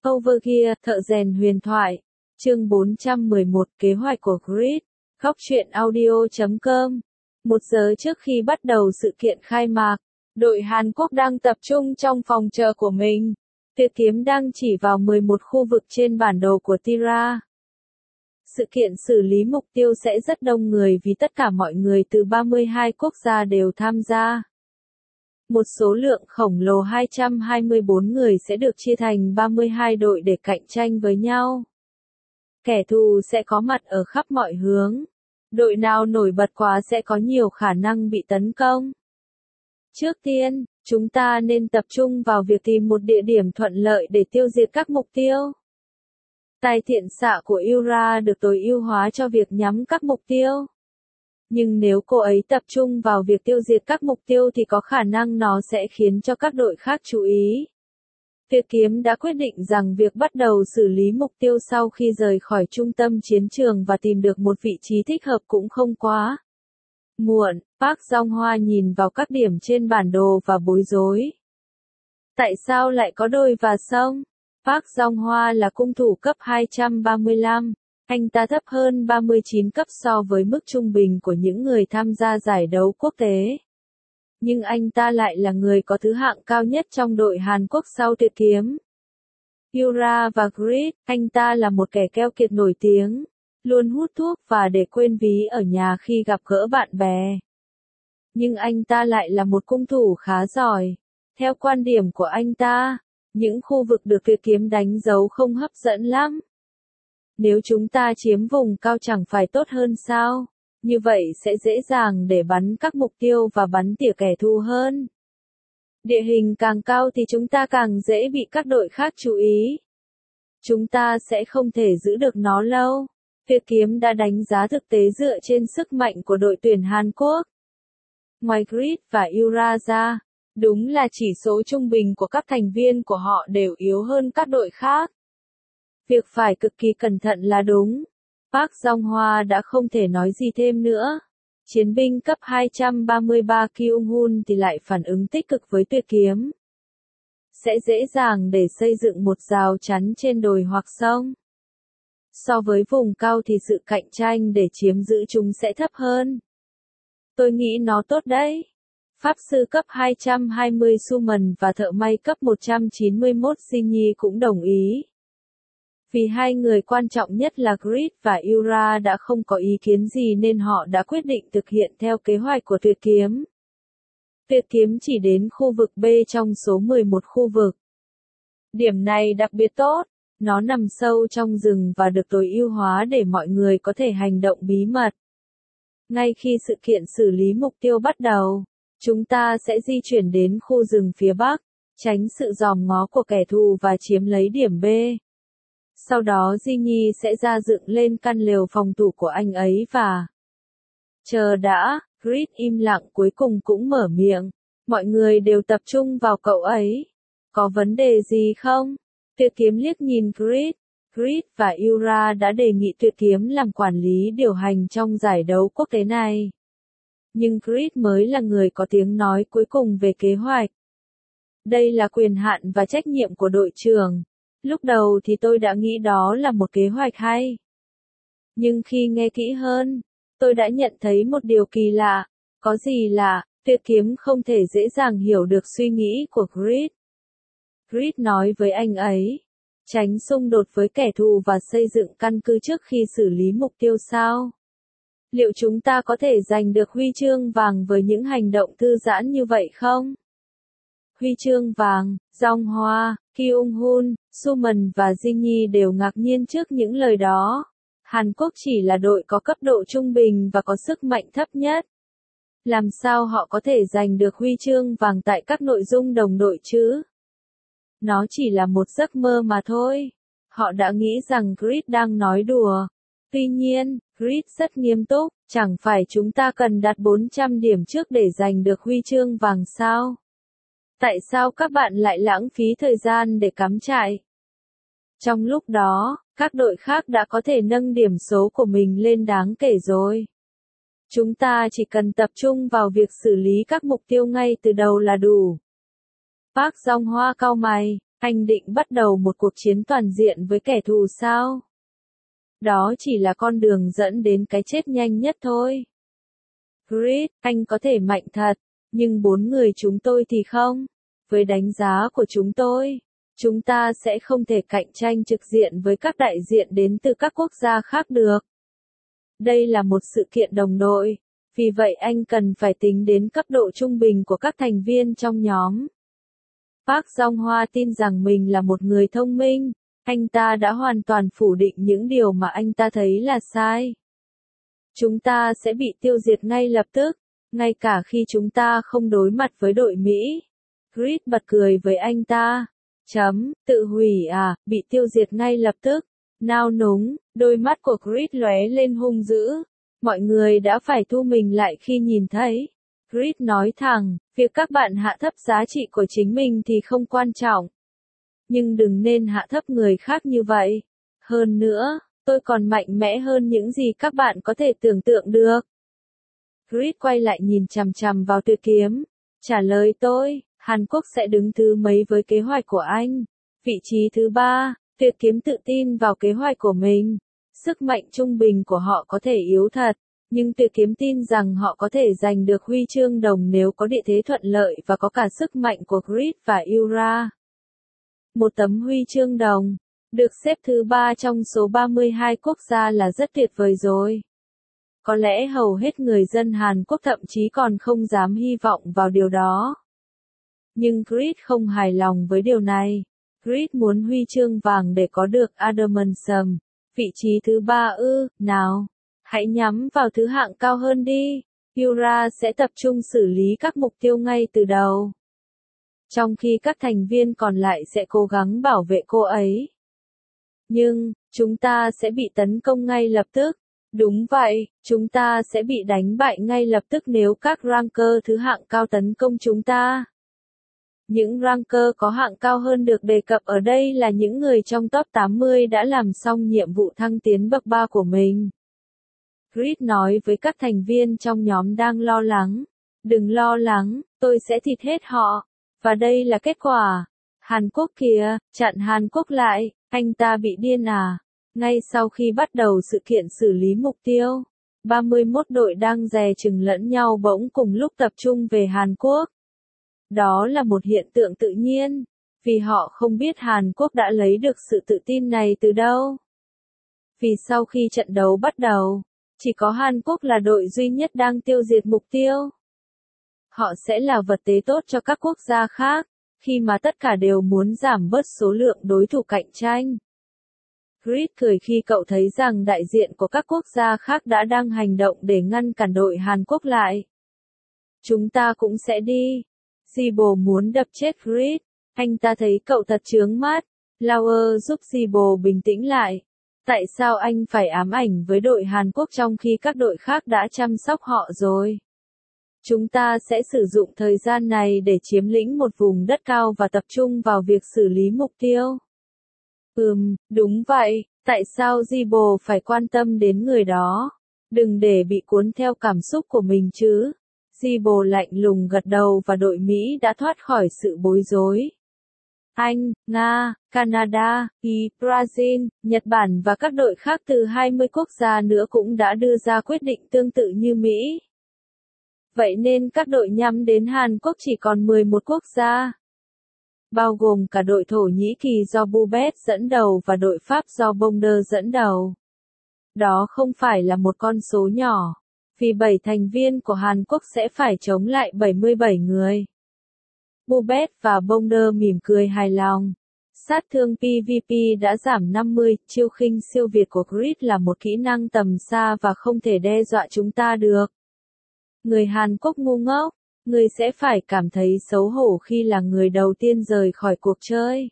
Overgear, thợ rèn huyền thoại. Chương 411, kế hoạch của Grid. Góc truyện audio.com. 1 giờ trước khi bắt đầu sự kiện khai mạc, đội Hàn Quốc đang tập trung trong phòng chờ của mình. Tuyệt kiếm đang chỉ vào 11 khu vực trên bản đồ của Tira. Sự kiện xử lý mục tiêu sẽ rất đông người vì tất cả mọi người từ 32 quốc gia đều tham gia. Một số lượng khổng lồ 224 người sẽ được chia thành 32 đội để cạnh tranh với nhau. Kẻ thù sẽ có mặt ở khắp mọi hướng. Đội nào nổi bật quá sẽ có nhiều khả năng bị tấn công. Trước tiên, chúng ta nên tập trung vào việc tìm một địa điểm thuận lợi để tiêu diệt các mục tiêu. Tài thiện xạ của Yura được tối ưu hóa cho việc nhắm các mục tiêu. Nhưng nếu cô ấy tập trung vào việc tiêu diệt các mục tiêu thì có khả năng nó sẽ khiến cho các đội khác chú ý. Tuyệt kiếm đã quyết định rằng việc bắt đầu xử lý mục tiêu sau khi rời khỏi trung tâm chiến trường và tìm được một vị trí thích hợp cũng không quá muộn. Park Jong-hwa nhìn vào các điểm trên bản đồ và bối rối. Tại sao lại có đôi và sông? Park Jong-hwa là cung thủ cấp 235. Anh ta thấp hơn 39 cấp so với mức trung bình của những người tham gia giải đấu quốc tế. Nhưng anh ta lại là người có thứ hạng cao nhất trong đội Hàn Quốc sau tuyệt kiếm. Yura và Grid, anh ta là một kẻ keo kiệt nổi tiếng, luôn hút thuốc và để quên ví ở nhà khi gặp gỡ bạn bè. Nhưng anh ta lại là một cung thủ khá giỏi. Theo quan điểm của anh ta, những khu vực được tuyệt kiếm đánh dấu không hấp dẫn lắm. Nếu chúng ta chiếm vùng cao chẳng phải tốt hơn sao? Như vậy sẽ dễ dàng để bắn các mục tiêu và bắn tỉa kẻ thù hơn. Địa hình càng cao thì chúng ta càng dễ bị các đội khác chú ý. Chúng ta sẽ không thể giữ được nó lâu. Tuyệt kiếm đã đánh giá thực tế dựa trên sức mạnh của đội tuyển Hàn Quốc. Ngoài Grid và Yura ra, đúng là chỉ số trung bình của các thành viên của họ đều yếu hơn các đội khác. Việc phải cực kỳ cẩn thận là đúng. Park Jong-hwa đã không thể nói gì thêm nữa. Chiến binh cấp 233 Kyung-hun thì lại phản ứng tích cực với tuyệt kiếm. Sẽ dễ dàng để xây dựng một rào chắn trên đồi hoặc sông. So với vùng cao thì sự cạnh tranh để chiếm giữ chúng sẽ thấp hơn. Tôi nghĩ nó tốt đấy. Pháp sư cấp 220 Suman và thợ may cấp 191 Jinyi cũng đồng ý. Vì hai người quan trọng nhất là Grid và Yura đã không có ý kiến gì nên họ đã quyết định thực hiện theo kế hoạch của tuyệt kiếm. Tuyệt kiếm chỉ đến khu vực B trong số 11 khu vực. Điểm này đặc biệt tốt, nó nằm sâu trong rừng và được tối ưu hóa để mọi người có thể hành động bí mật. Ngay khi sự kiện xử lý mục tiêu bắt đầu, chúng ta sẽ di chuyển đến khu rừng phía Bắc, tránh sự dòm ngó của kẻ thù và chiếm lấy điểm B. Sau đó Jinyi sẽ ra dựng lên căn lều phòng thủ của anh ấy và... Chờ đã, Grid im lặng cuối cùng cũng mở miệng. Mọi người đều tập trung vào cậu ấy. Có vấn đề gì không? Tuyệt kiếm liếc nhìn Grid. Grid và Yura đã đề nghị tuyệt kiếm làm quản lý điều hành trong giải đấu quốc tế này. Nhưng Grid mới là người có tiếng nói cuối cùng về kế hoạch. Đây là quyền hạn và trách nhiệm của đội trưởng. Lúc đầu thì tôi đã nghĩ đó là một kế hoạch hay. Nhưng khi nghe kỹ hơn, tôi đã nhận thấy một điều kỳ lạ. Có gì lạ, tuyệt kiếm không thể dễ dàng hiểu được suy nghĩ của Grid. Grid nói với anh ấy, tránh xung đột với kẻ thù và xây dựng căn cứ trước khi xử lý mục tiêu sao? Liệu chúng ta có thể giành được huy chương vàng với những hành động thư giãn như vậy không? Huy chương vàng, Jong-hwa, Kyung-hun, Suman và Jinyi đều ngạc nhiên trước những lời đó. Hàn Quốc chỉ là đội có cấp độ trung bình và có sức mạnh thấp nhất. Làm sao họ có thể giành được huy chương vàng tại các nội dung đồng đội chứ? Nó chỉ là một giấc mơ mà thôi. Họ đã nghĩ rằng Grid đang nói đùa. Tuy nhiên, Grid rất nghiêm túc, chẳng phải chúng ta cần đạt 400 điểm trước để giành được huy chương vàng sao? Tại sao các bạn lại lãng phí thời gian để cắm trại? Trong lúc đó, các đội khác đã có thể nâng điểm số của mình lên đáng kể rồi. Chúng ta chỉ cần tập trung vào việc xử lý các mục tiêu ngay từ đầu là đủ. Park Jong-hwa cau mày. Anh định bắt đầu một cuộc chiến toàn diện với kẻ thù sao? Đó chỉ là con đường dẫn đến cái chết nhanh nhất thôi. Creed, anh có thể mạnh thật, nhưng 4 người chúng tôi thì không. Với đánh giá của chúng ta sẽ không thể cạnh tranh trực diện với các đại diện đến từ các quốc gia khác được. Đây là một sự kiện đồng đội, vì vậy anh cần phải tính đến cấp độ trung bình của các thành viên trong nhóm. Park Jong-hwa tin rằng mình là một người thông minh, anh ta đã hoàn toàn phủ định những điều mà anh ta thấy là sai. Chúng ta sẽ bị tiêu diệt ngay lập tức, ngay cả khi chúng ta không đối mặt với đội Mỹ. Creed bật cười với anh ta. Tự hủy à, bị tiêu diệt ngay lập tức. Nao núng, đôi mắt của Creed lóe lên hung dữ. Mọi người đã phải thu mình lại khi nhìn thấy. Creed nói thẳng, việc các bạn hạ thấp giá trị của chính mình thì không quan trọng. Nhưng đừng nên hạ thấp người khác như vậy. Hơn nữa, tôi còn mạnh mẽ hơn những gì các bạn có thể tưởng tượng được. Creed quay lại nhìn chằm chằm vào Tuyệt Kiếm. Trả lời tôi, Hàn Quốc sẽ đứng thứ mấy với kế hoạch của anh? Vị trí thứ 3, Tuyệt Kiếm tự tin vào kế hoạch của mình. Sức mạnh trung bình của họ có thể yếu thật, nhưng Tuyệt Kiếm tin rằng họ có thể giành được huy chương đồng nếu có địa thế thuận lợi và có cả sức mạnh của Creed và Yura. Một tấm huy chương đồng, được xếp thứ 3 trong số 32 quốc gia là rất tuyệt vời rồi. Có lẽ hầu hết người dân Hàn Quốc thậm chí còn không dám hy vọng vào điều đó. Nhưng Creed không hài lòng với điều này. Creed muốn huy chương vàng để có được Adamantium. Vị trí thứ 3 ư, nào. Hãy nhắm vào thứ hạng cao hơn đi. Yura sẽ tập trung xử lý các mục tiêu ngay từ đầu. Trong khi các thành viên còn lại sẽ cố gắng bảo vệ cô ấy. Nhưng, chúng ta sẽ bị tấn công ngay lập tức. Đúng vậy, chúng ta sẽ bị đánh bại ngay lập tức nếu các ranker thứ hạng cao tấn công chúng ta. Những ranker có hạng cao hơn được đề cập ở đây là những người trong top 80 đã làm xong nhiệm vụ thăng tiến bậc 3 của mình. Creed nói với các thành viên trong nhóm đang lo lắng. Đừng lo lắng, tôi sẽ thịt hết họ. Và đây là kết quả. Hàn Quốc kìa, chặn Hàn Quốc lại, anh ta bị điên à? Ngay sau khi bắt đầu sự kiện xử lý mục tiêu, 31 đội đang dè chừng lẫn nhau bỗng cùng lúc tập trung về Hàn Quốc. Đó là một hiện tượng tự nhiên, vì họ không biết Hàn Quốc đã lấy được sự tự tin này từ đâu. Vì sau khi trận đấu bắt đầu, chỉ có Hàn Quốc là đội duy nhất đang tiêu diệt mục tiêu. Họ sẽ là vật tế tốt cho các quốc gia khác, khi mà tất cả đều muốn giảm bớt số lượng đối thủ cạnh tranh. Creed cười khi cậu thấy rằng đại diện của các quốc gia khác đã đang hành động để ngăn cản đội Hàn Quốc lại. Chúng ta cũng sẽ đi. Zibo muốn đập chết Creed. Anh ta thấy cậu thật chướng mắt. Lauer giúp Zibo bình tĩnh lại. Tại sao anh phải ám ảnh với đội Hàn Quốc trong khi các đội khác đã chăm sóc họ rồi? Chúng ta sẽ sử dụng thời gian này để chiếm lĩnh một vùng đất cao và tập trung vào việc xử lý mục tiêu. Đúng vậy, tại sao Zibo phải quan tâm đến người đó? Đừng để bị cuốn theo cảm xúc của mình chứ. Zibo lạnh lùng gật đầu và đội Mỹ đã thoát khỏi sự bối rối. Anh, Nga, Canada, Ý, Brazil, Nhật Bản và các đội khác từ 20 quốc gia nữa cũng đã đưa ra quyết định tương tự như Mỹ. Vậy nên các đội nhắm đến Hàn Quốc chỉ còn 11 quốc gia. Bao gồm cả đội Thổ Nhĩ Kỳ do Bubet dẫn đầu và đội Pháp do Bonder dẫn đầu. Đó không phải là một con số nhỏ, vì 7 thành viên của Hàn Quốc sẽ phải chống lại 77 người. Bubet và Bonder mỉm cười hài lòng. Sát thương PvP đã giảm 50, chiêu khinh siêu việt của Creed là một kỹ năng tầm xa và không thể đe dọa chúng ta được. Người Hàn Quốc ngu ngốc, người sẽ phải cảm thấy xấu hổ khi là người đầu tiên rời khỏi cuộc chơi.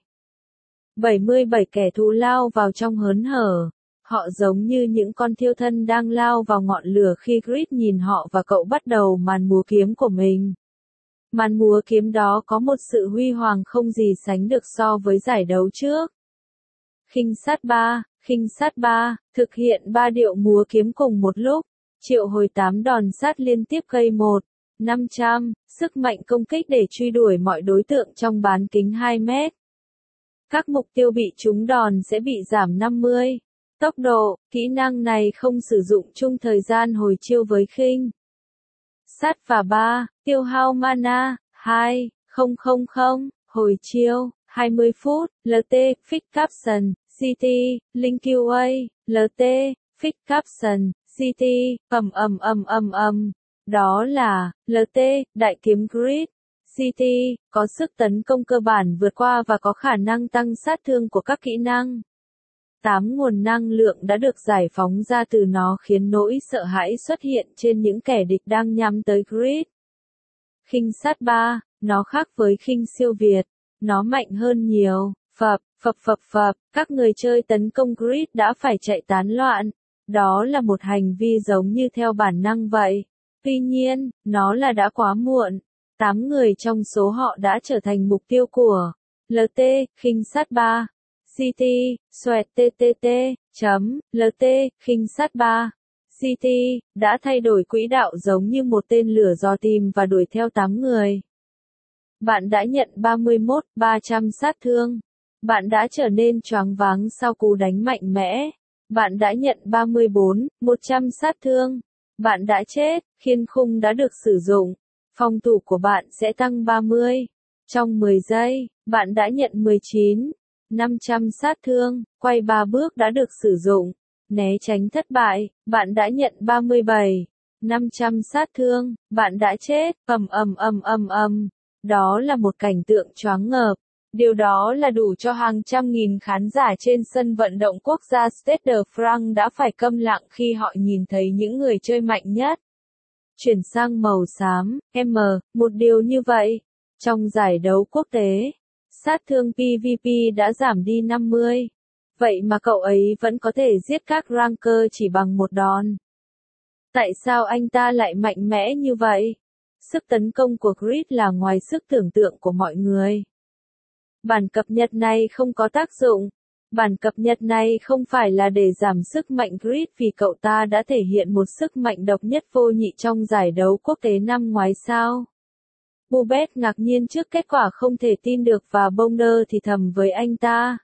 77 kẻ thù lao vào trong hớn hở. Họ giống như những con thiêu thân đang lao vào ngọn lửa khi Creed nhìn họ và cậu bắt đầu màn múa kiếm của mình. Màn múa kiếm đó có một sự huy hoàng không gì sánh được so với giải đấu trước. Khinh sát 3, thực hiện 3 điệu múa kiếm cùng một lúc, triệu hồi 8 đòn sát liên tiếp gây 500, sức mạnh công kích để truy đuổi mọi đối tượng trong bán kính 2 mét. Các mục tiêu bị trúng đòn sẽ bị giảm 50. Tốc độ, kỹ năng này không sử dụng chung thời gian hồi chiêu với khinh sát và 3, tiêu hao mana, 2, 000, hồi chiêu, 20 phút, LT, Fix Caption, CT, Link QA, LT, Fix Caption, CT, Đó là, LT, đại kiếm grid. CT, có sức tấn công cơ bản vượt qua và có khả năng tăng sát thương của các kỹ năng. 8 nguồn năng lượng đã được giải phóng ra từ nó khiến nỗi sợ hãi xuất hiện trên những kẻ địch đang nhắm tới grid. Khinh sát 3, nó khác với khinh siêu việt. Nó mạnh hơn nhiều. Phập, các người chơi tấn công grid đã phải chạy tán loạn. Đó là một hành vi giống như theo bản năng vậy. Tuy nhiên, nó là đã quá muộn. 8 người trong số họ đã trở thành mục tiêu của LT, khinh sát 3. CT, xoẹt TTT, LT, khinh sát 3. CT, đã thay đổi quỹ đạo giống như một tên lửa dò tìm và đuổi theo 8 người. Bạn đã nhận 31.300 sát thương. Bạn đã trở nên choáng váng sau cú đánh mạnh mẽ. Bạn đã nhận 34.100 sát thương. Bạn đã chết, khiên khung đã được sử dụng. Phòng thủ của bạn sẽ tăng 30. Trong 10 giây, bạn đã nhận 19.500 sát thương. Quay 3 bước đã được sử dụng. Né tránh thất bại, bạn đã nhận 37.500 sát thương. Bạn đã chết, Đó là một cảnh tượng choáng ngợp. Điều đó là đủ cho hàng trăm nghìn khán giả trên sân vận động quốc gia Stade de France đã phải câm lặng khi họ nhìn thấy những người chơi mạnh nhất chuyển sang màu xám, một điều như vậy. Trong giải đấu quốc tế, sát thương PvP đã giảm đi 50. Vậy mà cậu ấy vẫn có thể giết các ranker chỉ bằng một đòn. Tại sao anh ta lại mạnh mẽ như vậy? Sức tấn công của Grid là ngoài sức tưởng tượng của mọi người. Bản cập nhật này không có tác dụng. Bản cập nhật này không phải là để giảm sức mạnh Grid vì cậu ta đã thể hiện một sức mạnh độc nhất vô nhị trong giải đấu quốc tế năm ngoái sao? Bubet ngạc nhiên trước kết quả không thể tin được và Bonder thì thầm với anh ta.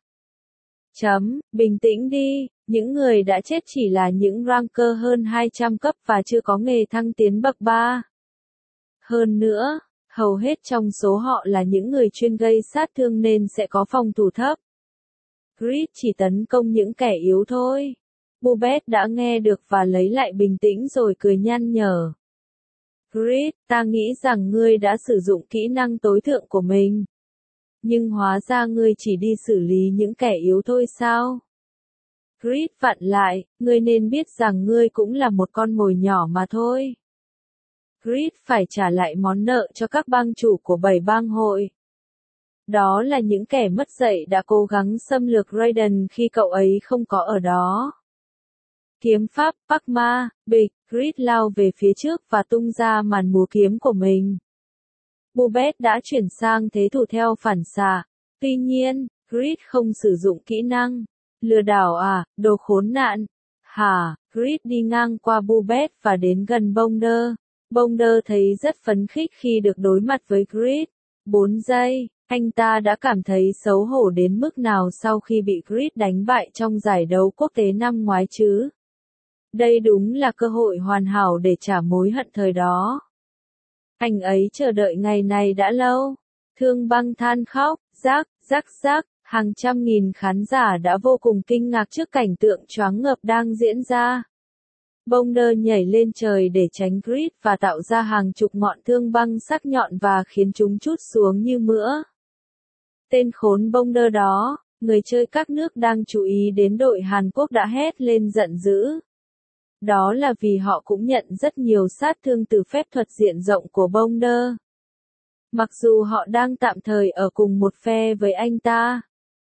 Bình tĩnh đi, những người đã chết chỉ là những ranker hơn 200 cấp và chưa có nghề thăng tiến bậc 3. Hơn nữa, hầu hết trong số họ là những người chuyên gây sát thương nên sẽ có phòng thủ thấp. Grid chỉ tấn công những kẻ yếu thôi. Bubet đã nghe được và lấy lại bình tĩnh rồi cười nhăn nhở. Grid, ta nghĩ rằng ngươi đã sử dụng kỹ năng tối thượng của mình. Nhưng hóa ra ngươi chỉ đi xử lý những kẻ yếu thôi sao? Grid vặn lại, ngươi nên biết rằng ngươi cũng là một con mồi nhỏ mà thôi. Grid phải trả lại món nợ cho các bang chủ của 7 bang hội. Đó là những kẻ mất dạy đã cố gắng xâm lược Raiden khi cậu ấy không có ở đó. Kiếm pháp, Pakma, bịch, Grid lao về phía trước và tung ra màn múa kiếm của mình. Bubet đã chuyển sang thế thủ theo phản xạ. Tuy nhiên, Grid không sử dụng kỹ năng. Lừa đảo à, đồ khốn nạn. Hả, Grid đi ngang qua Bubet và đến gần Bonder. Bonder thấy rất phấn khích khi được đối mặt với Grid. 4 giây, anh ta đã cảm thấy xấu hổ đến mức nào sau khi bị Grid đánh bại trong giải đấu quốc tế năm ngoái chứ. Đây đúng là cơ hội hoàn hảo để trả mối hận thời đó. Anh ấy chờ đợi ngày này đã lâu. Thương Băng than khóc, rắc, hàng trăm nghìn khán giả đã vô cùng kinh ngạc trước cảnh tượng choáng ngợp đang diễn ra. Bonder nhảy lên trời để tránh Grid và tạo ra hàng chục ngọn thương băng sắc nhọn và khiến chúng trút xuống như mưa. Tên khốn Bonder đó, người chơi các nước đang chú ý đến đội Hàn Quốc đã hét lên giận dữ. Đó là vì họ cũng nhận rất nhiều sát thương từ phép thuật diện rộng của Bonder. Mặc dù họ đang tạm thời ở cùng một phe với anh ta.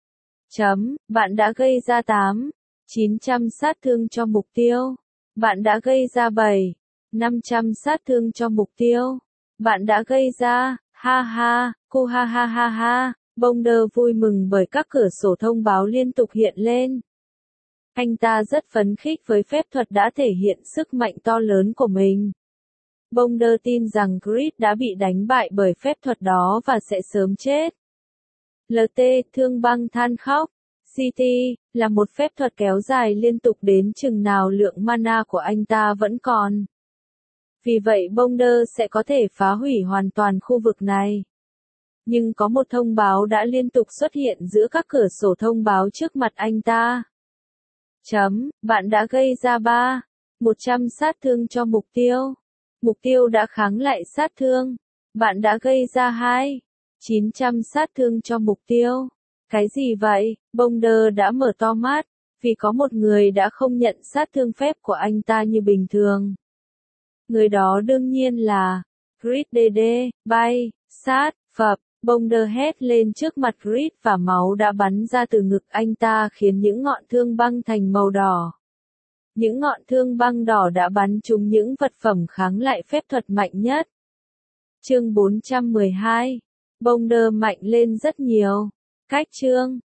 Bạn đã gây ra 8.900 sát thương cho mục tiêu. Bạn đã gây ra 7.500 sát thương cho mục tiêu. Bạn đã gây ra, cu ha ha ha ha. Bonder vui mừng bởi các cửa sổ thông báo liên tục hiện lên. Anh ta rất phấn khích với phép thuật đã thể hiện sức mạnh to lớn của mình. Bonder tin rằng Grid đã bị đánh bại bởi phép thuật đó và sẽ sớm chết. LT, thương băng than khóc. CT, là một phép thuật kéo dài liên tục đến chừng nào lượng mana của anh ta vẫn còn. Vì vậy Bonder sẽ có thể phá hủy hoàn toàn khu vực này. Nhưng có một thông báo đã liên tục xuất hiện giữa các cửa sổ thông báo trước mặt anh ta. Bạn đã gây ra 100 sát thương cho mục tiêu. Mục tiêu đã kháng lại sát thương. Bạn đã gây ra 900 sát thương cho mục tiêu. Cái gì vậy? Bonder đã mở to mắt, vì có một người đã không nhận sát thương phép của anh ta như bình thường. Người đó đương nhiên là Grid DD, bay, sát, phập. Bonder hét lên trước mặt Grid và máu đã bắn ra từ ngực anh ta khiến những ngọn thương băng thành màu đỏ. Những ngọn thương băng đỏ đã bắn trúng những vật phẩm kháng lại phép thuật mạnh nhất. Chương 412. Bonder mạnh lên rất nhiều. Cách chương